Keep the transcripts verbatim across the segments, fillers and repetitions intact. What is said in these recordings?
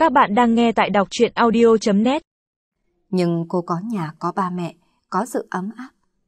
Các bạn đang nghe tại đọc truyện audio chấm net. Nhưng cô có nhà, có ba mẹ, có sự ấm áp.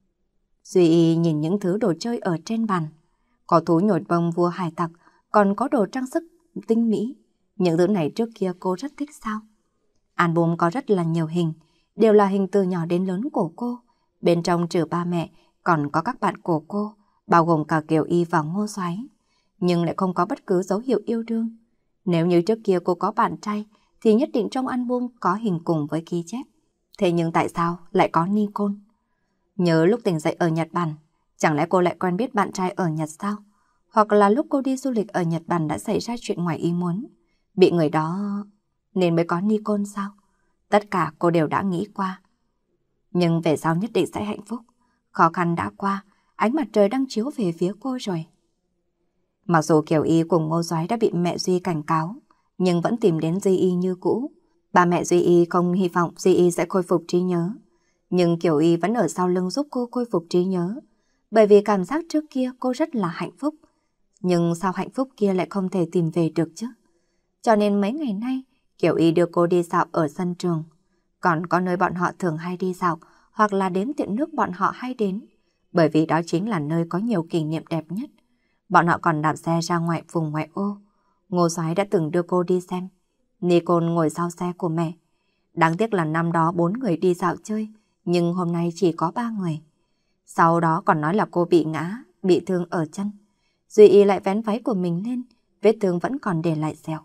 Duy nhìn những thứ đồ chơi ở trên bàn. Có thú nhồi bông vua hải tặc, còn có đồ trang sức tinh mỹ. Những thứ này trước kia cô rất thích sao? Album có rất là nhiều hình, đều là hình từ nhỏ đến lớn của cô. Bên trong trừ ba mẹ, còn có các bạn của cô, bao gồm cả Kiều Y và Ngô Soái. Nhưng lại không có bất cứ dấu hiệu yêu đương. Nếu như trước kia cô có bạn trai, thì nhất định trong album có hình cùng với ghi chép. Thế nhưng tại sao lại có Nikon? Nhớ lúc tỉnh dậy ở Nhật Bản, chẳng lẽ cô lại quen biết bạn trai ở Nhật sao? Hoặc là lúc cô đi du lịch ở Nhật Bản đã xảy ra chuyện ngoài ý muốn, bị người đó nên mới có Nikon sao? Tất cả cô đều đã nghĩ qua. Nhưng về sau nhất định sẽ hạnh phúc. Khó khăn đã qua, ánh mặt trời đang chiếu về phía cô rồi. Mặc dù Kiều Y cùng Ngô Soái đã bị mẹ Duy cảnh cáo, nhưng vẫn tìm đến Duy Y như cũ. Ba mẹ Duy Y không hy vọng Duy Y sẽ khôi phục trí nhớ. Nhưng Kiều Y vẫn ở sau lưng giúp cô khôi phục trí nhớ. Bởi vì cảm giác trước kia cô rất là hạnh phúc. Nhưng sao hạnh phúc kia lại không thể tìm về được chứ? Cho nên mấy ngày nay, Kiều Y đưa cô đi dạo ở sân trường. Còn có nơi bọn họ thường hay đi dạo, hoặc là đến tiệm nước bọn họ hay đến. Bởi vì đó chính là nơi có nhiều kỷ niệm đẹp nhất. Bọn họ còn đạp xe ra ngoài vùng ngoại ô. Ngô Soái đã từng đưa cô đi xem. Nikon ngồi sau xe của mẹ. Đáng tiếc là năm đó bốn người đi dạo chơi, nhưng hôm nay chỉ có ba người. Sau đó còn nói là cô bị ngã, bị thương ở chân. Duy Y lại vén váy của mình lên, vết thương vẫn còn để lại sẹo.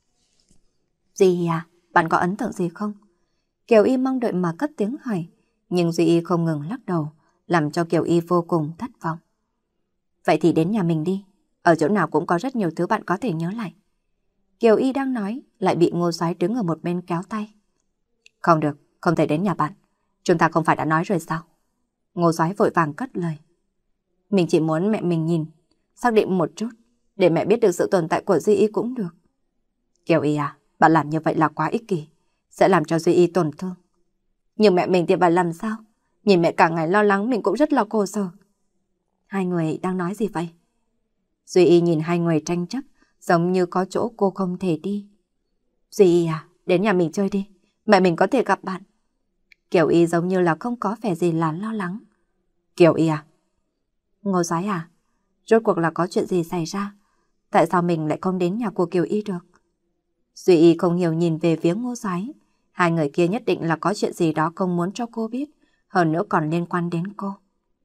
Duy à, bạn có ấn tượng gì không? Kiều Y mong đợi mà cất tiếng hỏi, nhưng Duy Y không ngừng lắc đầu, làm cho Kiều Y vô cùng thất vọng. Vậy thì đến nhà mình đi, ở chỗ nào cũng có rất nhiều thứ bạn có thể nhớ lại. Kiều Y đang nói, lại bị Ngô Soái đứng ở một bên kéo tay. Không được, không thể đến nhà bạn. Chúng ta không phải đã nói rồi sao? Ngô Soái vội vàng cất lời. Mình chỉ muốn mẹ mình nhìn, xác định một chút, để mẹ biết được sự tồn tại của Duy Y cũng được. Kiều Y à, bạn làm như vậy là quá ích kỷ, sẽ làm cho Duy Y tổn thương. Nhưng mẹ mình thì phải làm sao? Nhìn mẹ cả ngày lo lắng mình cũng rất là khổ sở. Hai người đang nói gì vậy? Duy Y nhìn hai người tranh chấp, giống như có chỗ cô không thể đi. Duy Y à, đến nhà mình chơi đi, mẹ mình có thể gặp bạn. Kiều Y giống như là không có vẻ gì là lo lắng. Kiều Y à? Ngô Soái à? Rốt cuộc là có chuyện gì xảy ra? Tại sao mình lại không đến nhà của Kiều Y được? Duy Y không hiểu nhìn về phía Ngô Soái. Hai người kia nhất định là có chuyện gì đó không muốn cho cô biết, hơn nữa còn liên quan đến cô.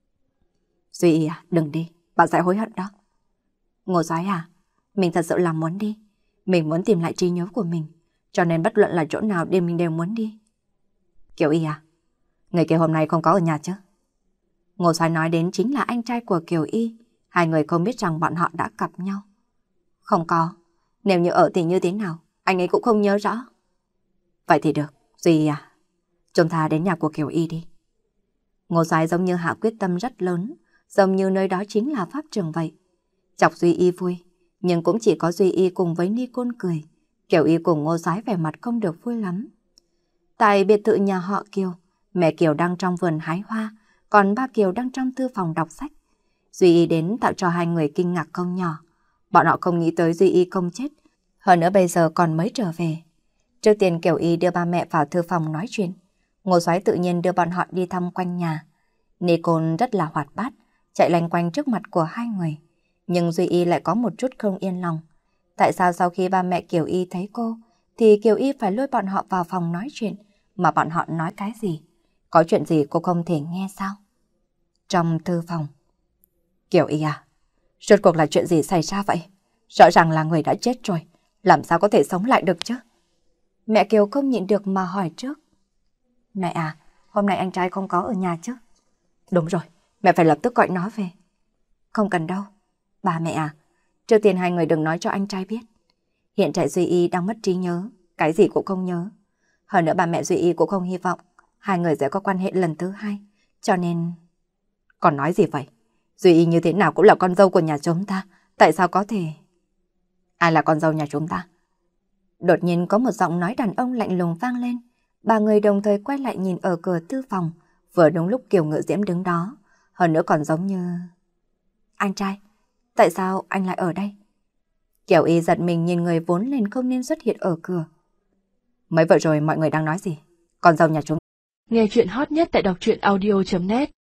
Duy Y à, đừng đi, bạn sẽ hối hận đó. Ngô Soái à, mình thật sự là muốn đi. Mình muốn tìm lại trí nhớ của mình, cho nên bất luận là chỗ nào đi mình đều muốn đi. Kiều Y à, người kia hôm nay không có ở nhà chứ? Ngô Soái nói đến chính là anh trai của Kiều Y. Hai người không biết rằng bọn họ đã cặp nhau. Không có, nếu như ở thì như thế nào, anh ấy cũng không nhớ rõ. Vậy thì được, Duy Y à, chúng ta đến nhà của Kiều Y đi. Ngô Soái giống như hạ quyết tâm rất lớn, giống như nơi đó chính là pháp trường vậy. Chọc Duy Y vui, nhưng cũng chỉ có Duy Y cùng với Nikon cười. Kiều Y cùng Ngô Soái vẻ mặt không được vui lắm. Tại biệt thự nhà họ Kiều, mẹ Kiều đang trong vườn hái hoa, còn ba Kiều đang trong thư phòng đọc sách. Duy Y đến tạo cho hai người kinh ngạc không nhỏ. Bọn họ không nghĩ tới Duy Y không chết, hơn nữa bây giờ còn mới trở về. Trước tiên Kiều Y đưa ba mẹ vào thư phòng nói chuyện. Ngô Soái tự nhiên đưa bọn họ đi thăm quanh nhà. Nikon rất là hoạt bát, chạy lanh quanh trước mặt của hai người. Nhưng Duy Y lại có một chút không yên lòng. Tại sao sau khi ba mẹ Kiều Y thấy cô, thì Kiều Y phải lôi bọn họ vào phòng nói chuyện, mà bọn họ nói cái gì? Có chuyện gì cô không thể nghe sao? Trong thư phòng. Kiều Y à, rốt cuộc là chuyện gì xảy ra vậy? Rõ ràng là người đã chết rồi, làm sao có thể sống lại được chứ? Mẹ Kiều không nhịn được mà hỏi trước. Mẹ à, hôm nay anh trai không có ở nhà chứ? Đúng rồi, mẹ phải lập tức gọi nó về. Không cần đâu. Bà mẹ à, trước tiên hai người đừng nói cho anh trai biết. Hiện tại Duy Y đang mất trí nhớ, cái gì cũng không nhớ. Hơn nữa bà mẹ Duy Y cũng không hy vọng hai người sẽ có quan hệ lần thứ hai, cho nên... Còn nói gì vậy? Duy Y như thế nào cũng là con dâu của nhà chúng ta, tại sao có thể... Ai là con dâu nhà chúng ta? Đột nhiên có một giọng nói đàn ông lạnh lùng vang lên. Ba người đồng thời quay lại nhìn ở cửa thư phòng, vừa đúng lúc Kiều Ngự Diễm đứng đó, hơn nữa còn giống như... Anh trai, tại sao anh lại ở đây? Kiều Y giật mình nhìn người vốn lên không nên xuất hiện ở cửa. Mới vừa rồi mọi người đang nói gì? Con dâu nhà chúng. Nghe chuyện hot nhất tại đọc truyện audio chấm net